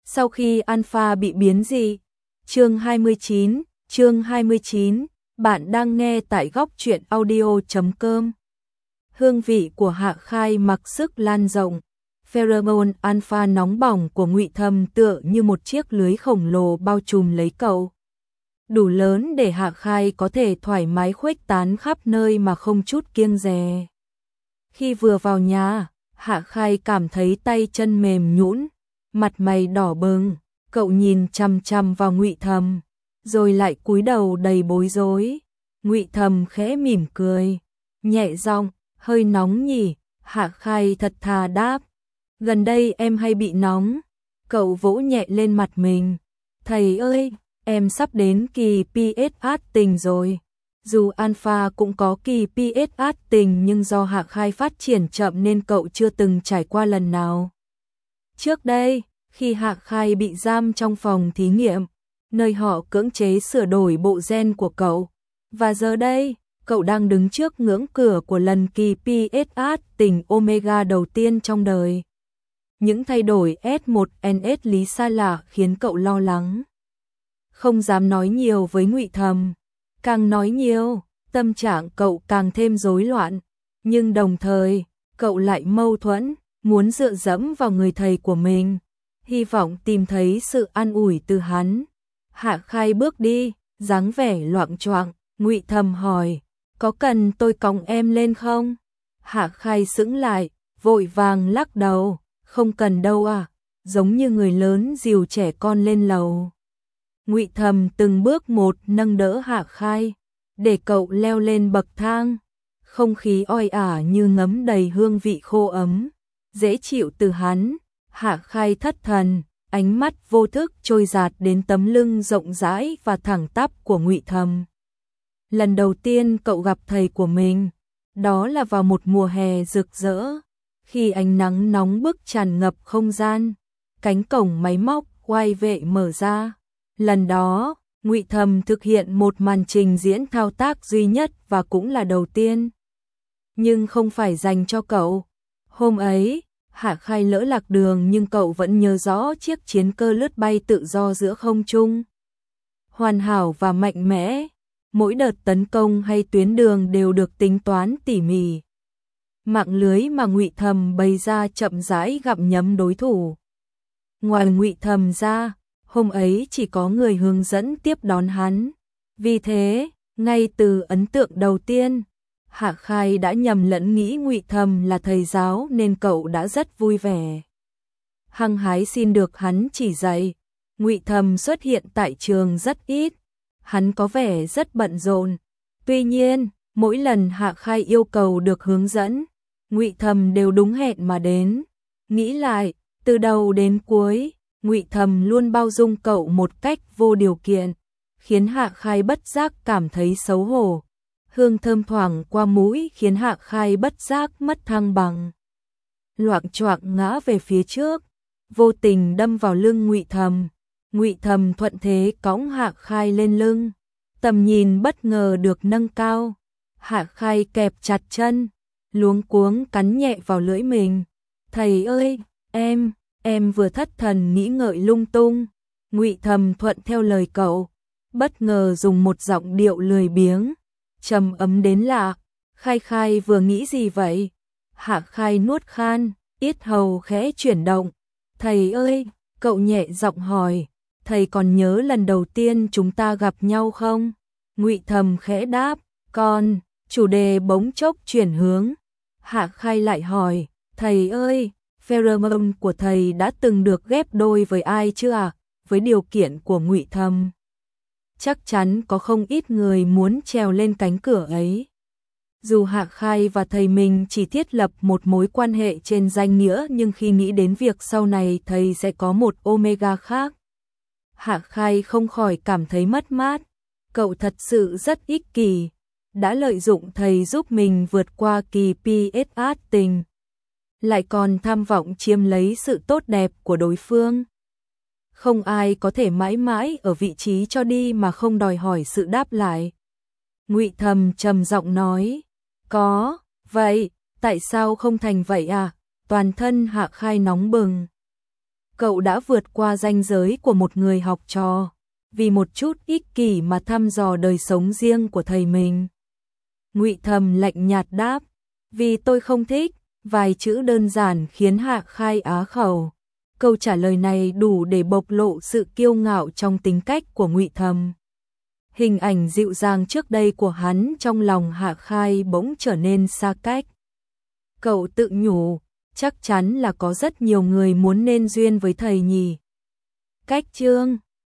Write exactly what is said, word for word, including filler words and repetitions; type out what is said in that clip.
Sau khi Alpha bị biến dị. Chương hai mươi chín, chương hai mươi chín, bạn đang nghe tại góc truyện audio chấm com. Hương vị của Hạ Khai mặc sức lan rộng, pheromone alpha nóng bỏng của Ngụy Thâm tựa như một chiếc lưới khổng lồ bao trùm lấy cậu. Đủ lớn để Hạ Khai có thể thoải mái khuếch tán khắp nơi mà không chút kiêng dè. Khi vừa vào nhà, Hạ Khai cảm thấy tay chân mềm nhũn, mặt mày đỏ bừng, cậu nhìn chằm chằm vào Ngụy Thâm, rồi lại cúi đầu đầy bối rối. Ngụy Thâm khẽ mỉm cười, nhẹ giọng, hơi nóng nhỉ? Hạ Khai thật thà đáp, gần đây em hay bị nóng. Cậu vỗ nhẹ lên mặt mình, thầy ơi, em sắp đến kỳ pê ét át tình rồi. Dù Alpha cũng có kỳ pê ét át tình nhưng do Hạ Khai phát triển chậm nên cậu chưa từng trải qua lần nào. Trước đây, khi Hạ Khai bị giam trong phòng thí nghiệm, nơi họ cưỡng chế sửa đổi bộ gen của cậu, và giờ đây, cậu đang đứng trước ngưỡng cửa của lần kỳ pê ét át tình Omega đầu tiên trong đời. Những thay đổi S một N S lý xa lạ khiến cậu lo lắng. Không dám nói nhiều với Ngụy Thâm, càng nói nhiều, tâm trạng cậu càng thêm rối loạn, nhưng đồng thời, cậu lại mâu thuẫn, muốn dựa dẫm vào người thầy của mình, hy vọng tìm thấy sự an ủi từ hắn. Hạ Khai bước đi, dáng vẻ loạng choạng. Ngụy Thâm hỏi, có cần tôi cõng em lên không? Hạ Khai sững lại, vội vàng lắc đầu, không cần đâu à, giống như người lớn dìu trẻ con lên lầu. Ngụy Thâm từng bước một nâng đỡ Hạ Khai, để cậu leo lên bậc thang. Không khí oi ả như ngấm đầy hương vị khô ấm, dễ chịu từ hắn. Hạ Khai thất thần, ánh mắt vô thức trôi dạt đến tấm lưng rộng rãi và thẳng tắp của Ngụy Thâm. Lần đầu tiên cậu gặp thầy của mình, đó là vào một mùa hè rực rỡ, khi ánh nắng nóng bức tràn ngập không gian, cánh cổng máy móc quay vệ mở ra. Lần đó, Ngụy Thâm thực hiện một màn trình diễn thao tác duy nhất và cũng là đầu tiên. Nhưng không phải dành cho cậu. Hôm ấy, Hạ Khai lỡ lạc đường nhưng cậu vẫn nhớ rõ chiếc chiến cơ lướt bay tự do giữa không trung. Hoàn hảo và mạnh mẽ, mỗi đợt tấn công hay tuyến đường đều được tính toán tỉ mỉ. Mạng lưới mà Ngụy Thâm bày ra chậm rãi gặm nhấm đối thủ. Ngoài Ngụy Thâm ra, hôm ấy chỉ có người hướng dẫn tiếp đón hắn. Vì thế, ngay từ ấn tượng đầu tiên, Hạ Khai đã nhầm lẫn nghĩ Ngụy Thâm là thầy giáo nên cậu đã rất vui vẻ. Hăng hái xin được hắn chỉ dạy. Ngụy Thâm xuất hiện tại trường rất ít, hắn có vẻ rất bận rộn. Tuy nhiên, mỗi lần Hạ Khai yêu cầu được hướng dẫn, Ngụy Thâm đều đúng hẹn mà đến. Nghĩ lại, từ đầu đến cuối, Ngụy Thâm luôn bao dung cậu một cách vô điều kiện, khiến Hạ Khai bất giác cảm thấy xấu hổ. Hương thơm thoảng qua mũi khiến Hạ Khai bất giác mất thăng bằng. Loạng choạng ngã về phía trước, vô tình đâm vào lưng Ngụy Thâm. Ngụy Thâm thuận thế cõng Hạ Khai lên lưng, tầm nhìn bất ngờ được nâng cao. Hạ Khai kẹp chặt chân, luống cuống cắn nhẹ vào lưỡi mình. Thầy ơi, em, em vừa thất thần nghĩ ngợi lung tung. Ngụy Thâm thuận theo lời cậu, bất ngờ dùng một giọng điệu lười biếng, trầm ấm đến lạ. Khai Khai vừa nghĩ gì vậy? Hạ Khai nuốt khan, yết hầu khẽ chuyển động. Thầy ơi, cậu nhẹ giọng hỏi, thầy còn nhớ lần đầu tiên chúng ta gặp nhau không? Ngụy Thâm khẽ đáp, còn, chủ đề bỗng chốc chuyển hướng. Hạ Khai lại hỏi, thầy ơi, pheromone của thầy đã từng được ghép đôi với ai chưa à? Với điều kiện của Ngụy Thâm, chắc chắn có không ít người muốn trèo lên cánh cửa ấy. Dù Hạ Khai và thầy mình chỉ thiết lập một mối quan hệ trên danh nghĩa nhưng khi nghĩ đến việc sau này thầy sẽ có một Omega khác, Hạ Khai không khỏi cảm thấy mất mát. Cậu thật sự rất ích kỷ, đã lợi dụng thầy giúp mình vượt qua kỳ pê ét át tình, lại còn tham vọng chiếm lấy sự tốt đẹp của đối phương. Không ai có thể mãi mãi ở vị trí cho đi mà không đòi hỏi sự đáp lại. Ngụy Thâm trầm giọng nói, có, vậy, tại sao không thành vậy à? Toàn thân Hạ Khai nóng bừng. Cậu đã vượt qua ranh giới của một người học trò, vì một chút ích kỷ mà thăm dò đời sống riêng của thầy mình. Ngụy Thầm lạnh nhạt đáp, vì tôi không thích, vài chữ đơn giản khiến Hạ Khai á khẩu. Câu trả lời này đủ để bộc lộ sự kiêu ngạo trong tính cách của Ngụy Thầm. Hình ảnh dịu dàng trước đây của hắn trong lòng Hạ Khai bỗng trở nên xa cách. Cậu tự nhủ, chắc chắn là có rất nhiều người muốn nên duyên với thầy nhỉ. Cách chương